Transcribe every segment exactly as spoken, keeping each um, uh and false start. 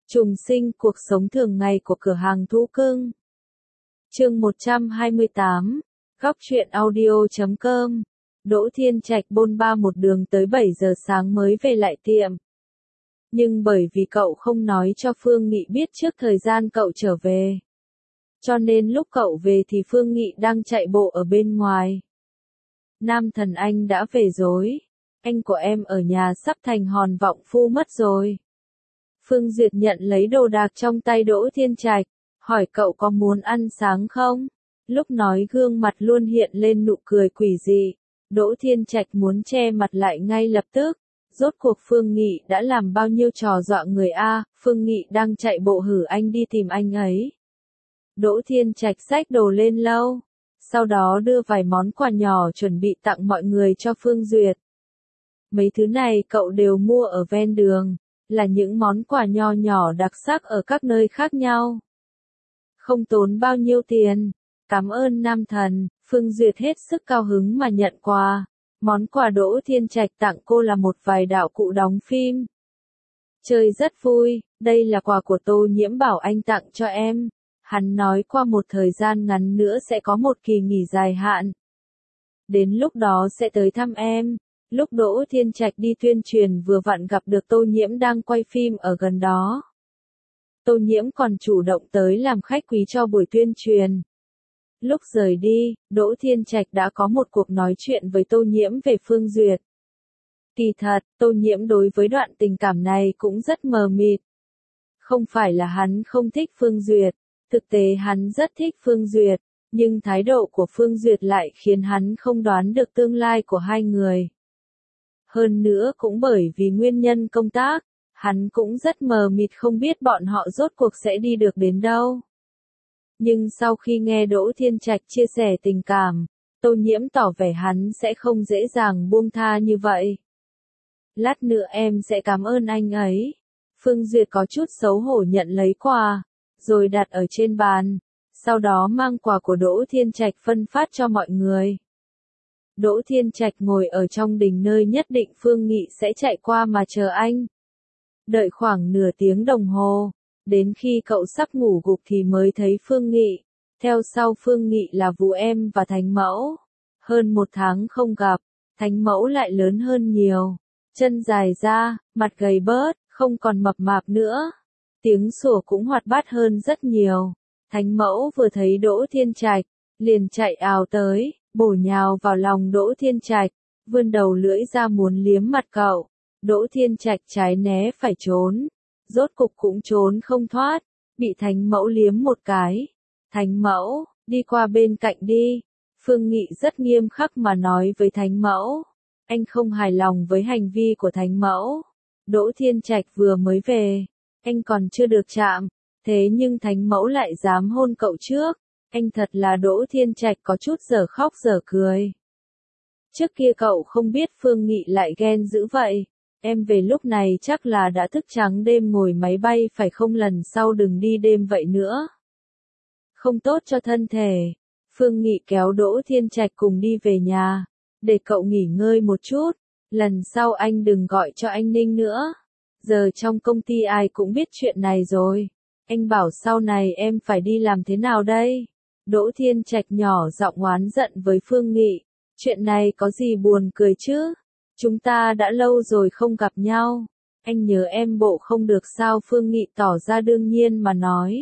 Trùng sinh cuộc sống thường ngày của cửa hàng thú cưng. Chương một trăm hai mươi tám, góc truyện audio chấm com. Đỗ Thiên Trạch bôn ba một đường tới bảy giờ sáng mới về lại tiệm. Nhưng bởi vì cậu không nói cho Phương Nghị biết trước thời gian cậu trở về, cho nên lúc cậu về thì Phương Nghị đang chạy bộ ở bên ngoài. Nam thần anh đã về rồi. Anh của em ở nhà sắp thành hòn vọng phu mất rồi. Phương Duyệt nhận lấy đồ đạc trong tay Đỗ Thiên Trạch, hỏi cậu có muốn ăn sáng không? Lúc nói gương mặt luôn hiện lên nụ cười quỷ dị. Đỗ Thiên Trạch muốn che mặt lại ngay lập tức. Rốt cuộc Phương Nghị đã làm bao nhiêu trò dọa người a? Phương Nghị đang chạy bộ hử anh đi tìm anh ấy. Đỗ Thiên Trạch xách đồ lên lâu, sau đó đưa vài món quà nhỏ chuẩn bị tặng mọi người cho Phương Duyệt. Mấy thứ này cậu đều mua ở ven đường, là những món quà nho nhỏ đặc sắc ở các nơi khác nhau. Không tốn bao nhiêu tiền. Cảm ơn nam thần. Phương Duyệt hết sức cao hứng mà nhận quà. Món quà Đỗ Thiên Trạch tặng cô là một vài đạo cụ đóng phim. Chơi rất vui, đây là quà của Tô Nhiễm bảo anh tặng cho em. Hắn nói qua một thời gian ngắn nữa sẽ có một kỳ nghỉ dài hạn. Đến lúc đó sẽ tới thăm em. Lúc Đỗ Thiên Trạch đi tuyên truyền vừa vặn gặp được Tô Nhiễm đang quay phim ở gần đó. Tô Nhiễm còn chủ động tới làm khách quý cho buổi tuyên truyền. Lúc rời đi, Đỗ Thiên Trạch đã có một cuộc nói chuyện với Tô Nhiễm về Phương Duyệt. Kỳ thật, Tô Nhiễm đối với đoạn tình cảm này cũng rất mờ mịt. Không phải là hắn không thích Phương Duyệt, thực tế hắn rất thích Phương Duyệt, nhưng thái độ của Phương Duyệt lại khiến hắn không đoán được tương lai của hai người. Hơn nữa cũng bởi vì nguyên nhân công tác, hắn cũng rất mờ mịt không biết bọn họ rốt cuộc sẽ đi được đến đâu. Nhưng sau khi nghe Đỗ Thiên Trạch chia sẻ tình cảm, Tô Nhiễm tỏ vẻ hắn sẽ không dễ dàng buông tha như vậy. Lát nữa em sẽ cảm ơn anh ấy. Phương Duyệt có chút xấu hổ nhận lấy quà, rồi đặt ở trên bàn, sau đó mang quà của Đỗ Thiên Trạch phân phát cho mọi người. Đỗ Thiên Trạch ngồi ở trong đình nơi nhất định Phương Nghị sẽ chạy qua mà chờ anh. Đợi khoảng nửa tiếng đồng hồ, đến khi cậu sắp ngủ gục thì mới thấy Phương Nghị. Theo sau Phương Nghị là Vũ Em và Thánh Mẫu. Hơn một tháng không gặp, Thánh Mẫu lại lớn hơn nhiều. Chân dài ra, mặt gầy bớt, không còn mập mạp nữa. Tiếng sủa cũng hoạt bát hơn rất nhiều. Thánh Mẫu vừa thấy Đỗ Thiên Trạch, liền chạy ào tới, bổ nhào vào lòng Đỗ Thiên Trạch, vươn đầu lưỡi ra muốn liếm mặt cậu. Đỗ Thiên Trạch trái né phải trốn, rốt cục cũng trốn không thoát, bị Thánh Mẫu liếm một cái. Thánh Mẫu, đi qua bên cạnh đi. Phương Nghị rất nghiêm khắc mà nói với Thánh Mẫu. Anh không hài lòng với hành vi của Thánh Mẫu. Đỗ Thiên Trạch vừa mới về, anh còn chưa được chạm, thế nhưng Thánh Mẫu lại dám hôn cậu trước. Anh thật là Đỗ Thiên Trạch có chút dở khóc dở cười. Trước kia cậu không biết Phương Nghị lại ghen dữ vậy. Em về lúc này chắc là đã thức trắng đêm ngồi máy bay phải không, lần sau đừng đi đêm vậy nữa. Không tốt cho thân thể. Phương Nghị kéo Đỗ Thiên Trạch cùng đi về nhà, để cậu nghỉ ngơi một chút. Lần sau anh đừng gọi cho anh Ninh nữa. Giờ trong công ty ai cũng biết chuyện này rồi. Anh bảo sau này em phải đi làm thế nào đây? Đỗ Thiên Trạch nhỏ giọng oán giận với Phương Nghị. Chuyện này có gì buồn cười chứ? Chúng ta đã lâu rồi không gặp nhau. Anh nhớ em bộ không được sao? Phương Nghị tỏ ra đương nhiên mà nói.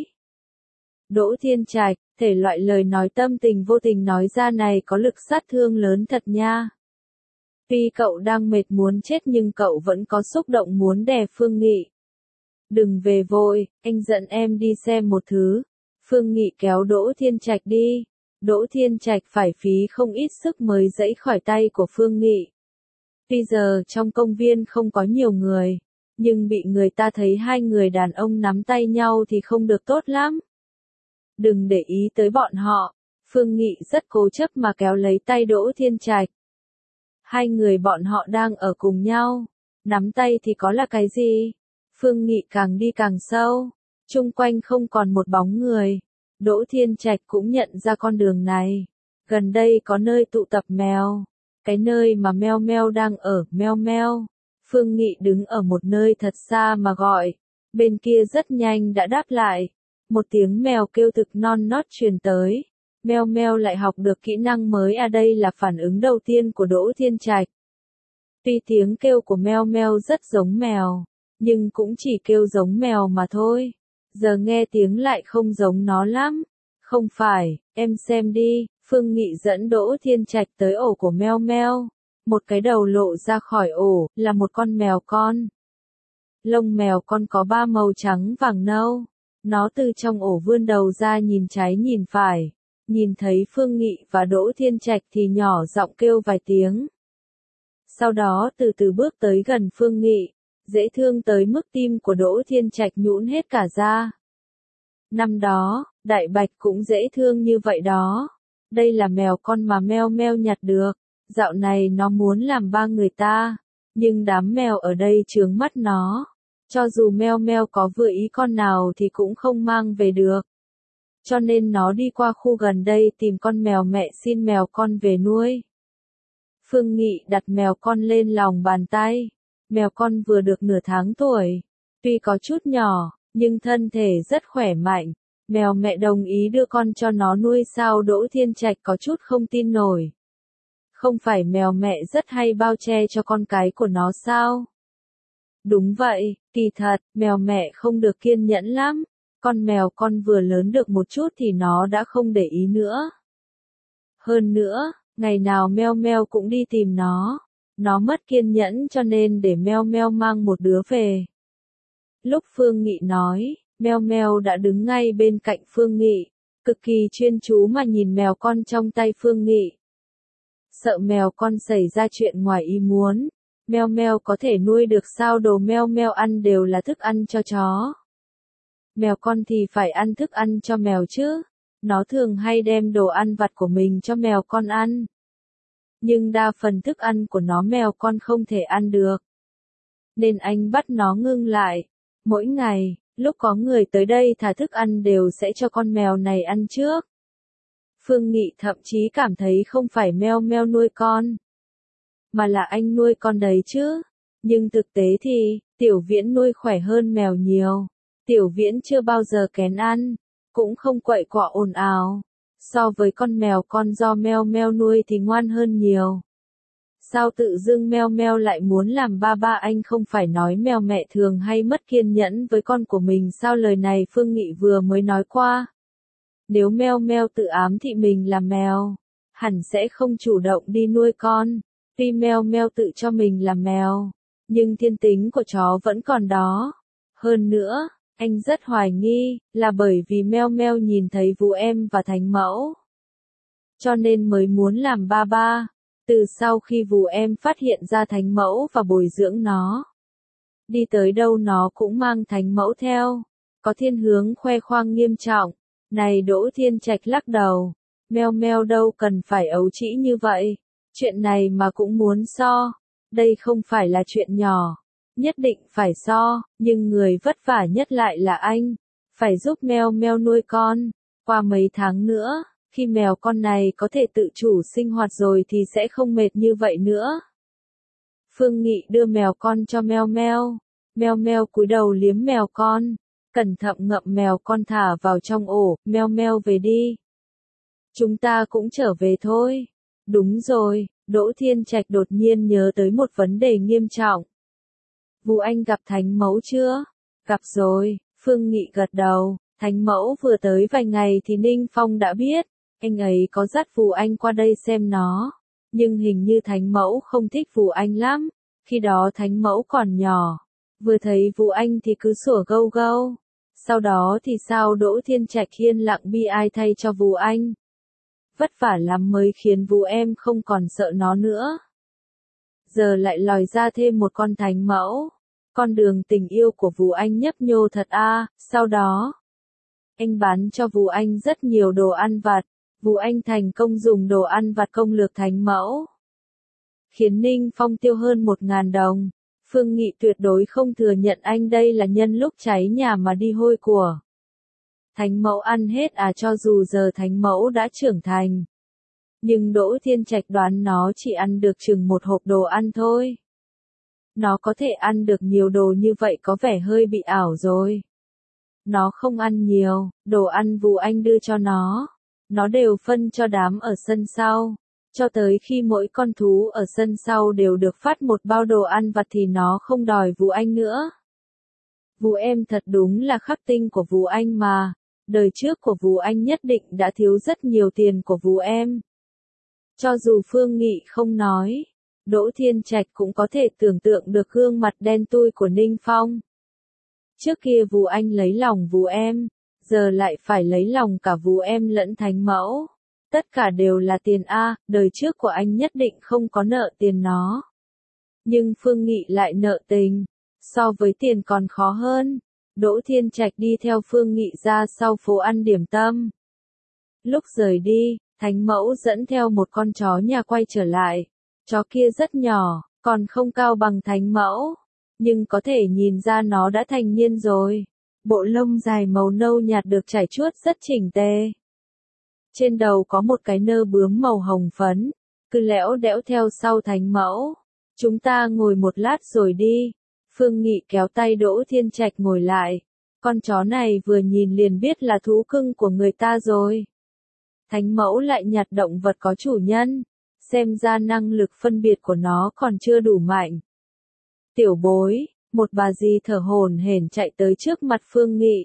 Đỗ Thiên Trạch, thể loại lời nói tâm tình vô tình nói ra này có lực sát thương lớn thật nha. Tuy cậu đang mệt muốn chết nhưng cậu vẫn có xúc động muốn đè Phương Nghị. Đừng về vội, anh dẫn em đi xem một thứ. Phương Nghị kéo Đỗ Thiên Trạch đi. Đỗ Thiên Trạch phải phí không ít sức mới giãy khỏi tay của Phương Nghị. Tuy giờ trong công viên không có nhiều người, nhưng bị người ta thấy hai người đàn ông nắm tay nhau thì không được tốt lắm. Đừng để ý tới bọn họ. Phương Nghị rất cố chấp mà kéo lấy tay Đỗ Thiên Trạch. Hai người bọn họ đang ở cùng nhau. Nắm tay thì có là cái gì? Phương Nghị càng đi càng sâu. Chung quanh không còn một bóng người. Đỗ Thiên Trạch cũng nhận ra con đường này. Gần đây có nơi tụ tập mèo. Cái nơi mà Meo Meo đang ở, Meo Meo. Phương Nghị đứng ở một nơi thật xa mà gọi. Bên kia rất nhanh đã đáp lại. Một tiếng mèo kêu thực non nót truyền tới. Meo meo lại học được kỹ năng mới à, đây là phản ứng đầu tiên của Đỗ Thiên Trạch. Tuy tiếng kêu của meo meo rất giống mèo, nhưng cũng chỉ kêu giống mèo mà thôi. Giờ nghe tiếng lại không giống nó lắm. Không phải, em xem đi. Phương Nghị dẫn Đỗ Thiên Trạch tới ổ của meo meo. Một cái đầu lộ ra khỏi ổ, là một con mèo con. Lông mèo con có ba màu trắng vàng nâu. Nó từ trong ổ vươn đầu ra nhìn trái nhìn phải. Nhìn thấy Phương Nghị và Đỗ Thiên Trạch thì nhỏ giọng kêu vài tiếng. Sau đó từ từ bước tới gần Phương Nghị, dễ thương tới mức tim của Đỗ Thiên Trạch nhũn hết cả ra. Năm đó, Đại Bạch cũng dễ thương như vậy đó. Đây là mèo con mà meo meo nhặt được. Dạo này nó muốn làm ba người ta, nhưng đám mèo ở đây chướng mắt nó. Cho dù meo meo có vừa ý con nào thì cũng không mang về được. Cho nên nó đi qua khu gần đây tìm con mèo mẹ xin mèo con về nuôi. Phương Nghị đặt mèo con lên lòng bàn tay. Mèo con vừa được nửa tháng tuổi. Tuy có chút nhỏ, nhưng thân thể rất khỏe mạnh. Mèo mẹ đồng ý đưa con cho nó nuôi sao? Đỗ Thiên Trạch có chút không tin nổi. Không phải mèo mẹ rất hay bao che cho con cái của nó sao? Đúng vậy, kỳ thật, mèo mẹ không được kiên nhẫn lắm. Con mèo con vừa lớn được một chút thì nó đã không để ý nữa. Hơn nữa, ngày nào meo meo cũng đi tìm nó. Nó mất kiên nhẫn cho nên để meo meo mang một đứa về. Lúc Phương Nghị nói, meo meo đã đứng ngay bên cạnh Phương Nghị, cực kỳ chuyên chú mà nhìn mèo con trong tay Phương Nghị. Sợ mèo con xảy ra chuyện ngoài ý muốn. Meo meo có thể nuôi được sao? Đồ meo meo ăn đều là thức ăn cho chó. Mèo con thì phải ăn thức ăn cho mèo chứ. Nó thường hay đem đồ ăn vặt của mình cho mèo con ăn. Nhưng đa phần thức ăn của nó mèo con không thể ăn được. Nên anh bắt nó ngưng lại. Mỗi ngày, lúc có người tới đây thả thức ăn đều sẽ cho con mèo này ăn trước. Phương Nghị thậm chí cảm thấy không phải meo meo nuôi con, mà là anh nuôi con đấy chứ. Nhưng thực tế thì, Tiểu Viễn nuôi khỏe hơn mèo nhiều. Tiểu Viễn chưa bao giờ kén ăn, cũng không quậy quọ ồn ào. So với con mèo con do meo meo nuôi thì ngoan hơn nhiều. Sao tự dưng meo meo lại muốn làm ba ba? Anh không phải nói mèo mẹ thường hay mất kiên nhẫn với con của mình sao? Lời này Phương Nghị vừa mới nói qua. Nếu meo meo tự ám thị mình là mèo, hẳn sẽ không chủ động đi nuôi con. Tuy meo meo tự cho mình là mèo, nhưng thiên tính của chó vẫn còn đó. Hơn nữa, anh rất hoài nghi, là bởi vì meo meo nhìn thấy Vũ Em và Thánh Mẫu, cho nên mới muốn làm ba ba. Từ sau khi Vũ Em phát hiện ra Thánh Mẫu và bồi dưỡng nó, đi tới đâu nó cũng mang Thánh Mẫu theo, có thiên hướng khoe khoang nghiêm trọng. Này Đỗ Thiên Trạch lắc đầu, meo meo đâu cần phải ấu trĩ như vậy. Chuyện này mà cũng muốn so, đây không phải là chuyện nhỏ, nhất định phải so, nhưng người vất vả nhất lại là anh, phải giúp meo meo nuôi con. Qua mấy tháng nữa, khi mèo con này có thể tự chủ sinh hoạt rồi thì sẽ không mệt như vậy nữa. Phương Nghị đưa mèo con cho meo meo, meo meo cúi đầu liếm mèo con, cẩn thận ngậm mèo con thả vào trong ổ. Meo meo về đi. Chúng ta cũng trở về thôi. Đúng rồi, Đỗ Thiên Trạch đột nhiên nhớ tới một vấn đề nghiêm trọng. Vũ Anh gặp Thánh Mẫu chưa? Gặp rồi, Phương Nghị gật đầu. Thánh Mẫu vừa tới vài ngày thì Ninh Phong đã biết. Anh ấy có dắt Vũ Anh qua đây xem nó. Nhưng hình như Thánh Mẫu không thích Vũ Anh lắm. Khi đó Thánh Mẫu còn nhỏ. Vừa thấy Vũ Anh thì cứ sủa gâu gâu. Sau đó thì sao? Đỗ Thiên Trạch yên lặng bi ai thay cho Vũ Anh. Vất vả lắm mới khiến Vũ Em không còn sợ nó nữa. Giờ lại lòi ra thêm một con Thánh Mẫu. Con đường tình yêu của Vũ Anh nhấp nhô thật a. À. Sau đó, anh bán cho Vũ Anh rất nhiều đồ ăn vặt. Vũ Anh thành công dùng đồ ăn vặt công lược Thánh Mẫu, khiến Ninh Phong tiêu hơn một ngàn đồng. Phương Nghị tuyệt đối không thừa nhận anh đây là nhân lúc cháy nhà mà đi hôi của. Thánh Mẫu ăn hết à? Cho dù giờ Thánh Mẫu đã trưởng thành, nhưng Đỗ Thiên Trạch đoán nó chỉ ăn được chừng một hộp đồ ăn thôi. Nó có thể ăn được nhiều đồ như vậy có vẻ hơi bị ảo rồi. Nó không ăn nhiều, đồ ăn Vú Anh đưa cho nó. Nó đều phân cho đám ở sân sau. Cho tới khi mỗi con thú ở sân sau đều được phát một bao đồ ăn vặt thì nó không đòi Vú Anh nữa. Vú em thật đúng là khắc tinh của Vú Anh mà. Đời trước của Vú Anh nhất định đã thiếu rất nhiều tiền của Vú em. Cho dù Phương Nghị không nói, Đỗ Thiên Trạch cũng có thể tưởng tượng được gương mặt đen thui của Ninh Phong. Trước kia Vú Anh lấy lòng Vú em, giờ lại phải lấy lòng cả Vú em lẫn Thánh Mẫu. Tất cả đều là tiền a, đời trước của anh nhất định không có nợ tiền nó. Nhưng Phương Nghị lại nợ tình, so với tiền còn khó hơn. Đỗ Thiên Trạch đi theo Phương Nghị ra sau phố ăn điểm tâm. Lúc rời đi, Thánh Mẫu dẫn theo một con chó nhà quay trở lại. Chó kia rất nhỏ, còn không cao bằng Thánh Mẫu, nhưng có thể nhìn ra nó đã thành niên rồi. Bộ lông dài màu nâu nhạt được trải chuốt rất chỉnh tề. Trên đầu có một cái nơ bướm màu hồng phấn, cứ lẽo đẽo theo sau Thánh Mẫu. Chúng ta ngồi một lát rồi đi. Phương Nghị kéo tay Đỗ Thiên Trạch ngồi lại. Con chó này vừa nhìn liền biết là thú cưng của người ta rồi. Thánh Mẫu lại nhặt động vật có chủ nhân. Xem ra năng lực phân biệt của nó còn chưa đủ mạnh. Tiểu Bối, một bà dì thở hổn hển chạy tới trước mặt Phương Nghị.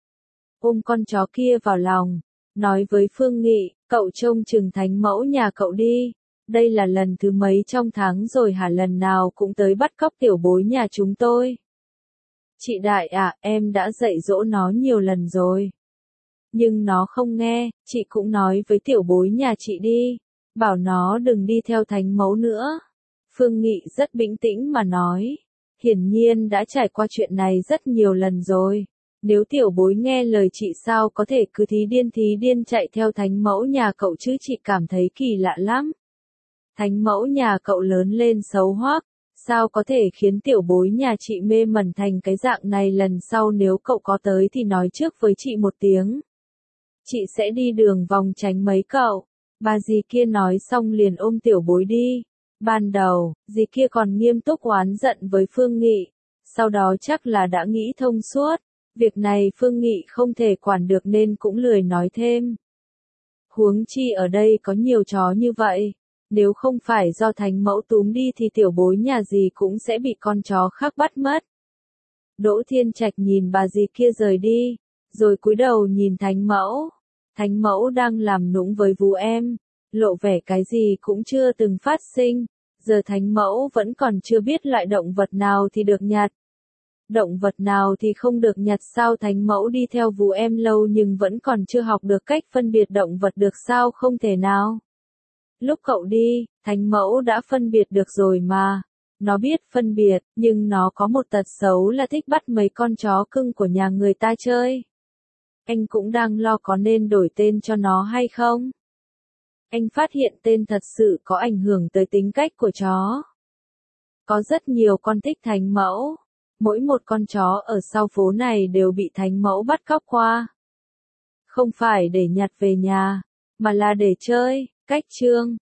Ôm con chó kia vào lòng, nói với Phương Nghị, cậu trông chừng Thánh Mẫu nhà cậu đi. Đây là lần thứ mấy trong tháng rồi hả, lần nào cũng tới bắt cóc Tiểu Bối nhà chúng tôi. Chị Đại à, em đã dạy dỗ nó nhiều lần rồi. Nhưng nó không nghe, chị cũng nói với Tiểu Bối nhà chị đi. Bảo nó đừng đi theo Thánh Mẫu nữa. Phương Nghị rất bình tĩnh mà nói. Hiển nhiên đã trải qua chuyện này rất nhiều lần rồi. Nếu Tiểu Bối nghe lời chị sao có thể cứ thí điên thí điên chạy theo Thánh Mẫu nhà cậu chứ, chị cảm thấy kỳ lạ lắm. Thánh Mẫu nhà cậu lớn lên xấu hoắc, sao có thể khiến Tiểu Bối nhà chị mê mẩn thành cái dạng này, lần sau nếu cậu có tới thì nói trước với chị một tiếng. Chị sẽ đi đường vòng tránh mấy cậu. Bà dì kia nói xong liền ôm Tiểu Bối đi. Ban đầu, dì kia còn nghiêm túc oán giận với Phương Nghị. Sau đó chắc là đã nghĩ thông suốt. Việc này Phương Nghị không thể quản được nên cũng lười nói thêm. Huống chi ở đây có nhiều chó như vậy. Nếu không phải do Thánh Mẫu túm đi thì Tiểu Bối nhà dì cũng sẽ bị con chó khác bắt mất. Đỗ Thiên Trạch nhìn bà dì kia rời đi, rồi cúi đầu nhìn Thánh Mẫu. Thánh Mẫu đang làm nũng với Vú em, lộ vẻ cái gì cũng chưa từng phát sinh. Giờ Thánh Mẫu vẫn còn chưa biết loại động vật nào thì được nhặt. Động vật nào thì không được nhặt sao? Thánh Mẫu đi theo Vú em lâu nhưng vẫn còn chưa học được cách phân biệt động vật được sao? Không thể nào. Lúc cậu đi, Thánh Mẫu đã phân biệt được rồi mà. Nó biết phân biệt, nhưng nó có một tật xấu là thích bắt mấy con chó cưng của nhà người ta chơi. Anh cũng đang lo có nên đổi tên cho nó hay không? Anh phát hiện tên thật sự có ảnh hưởng tới tính cách của chó. Có rất nhiều con thích Thánh Mẫu. Mỗi một con chó ở sau phố này đều bị Thánh Mẫu bắt cóc qua. Không phải để nhặt về nhà, mà là để chơi. Cách chương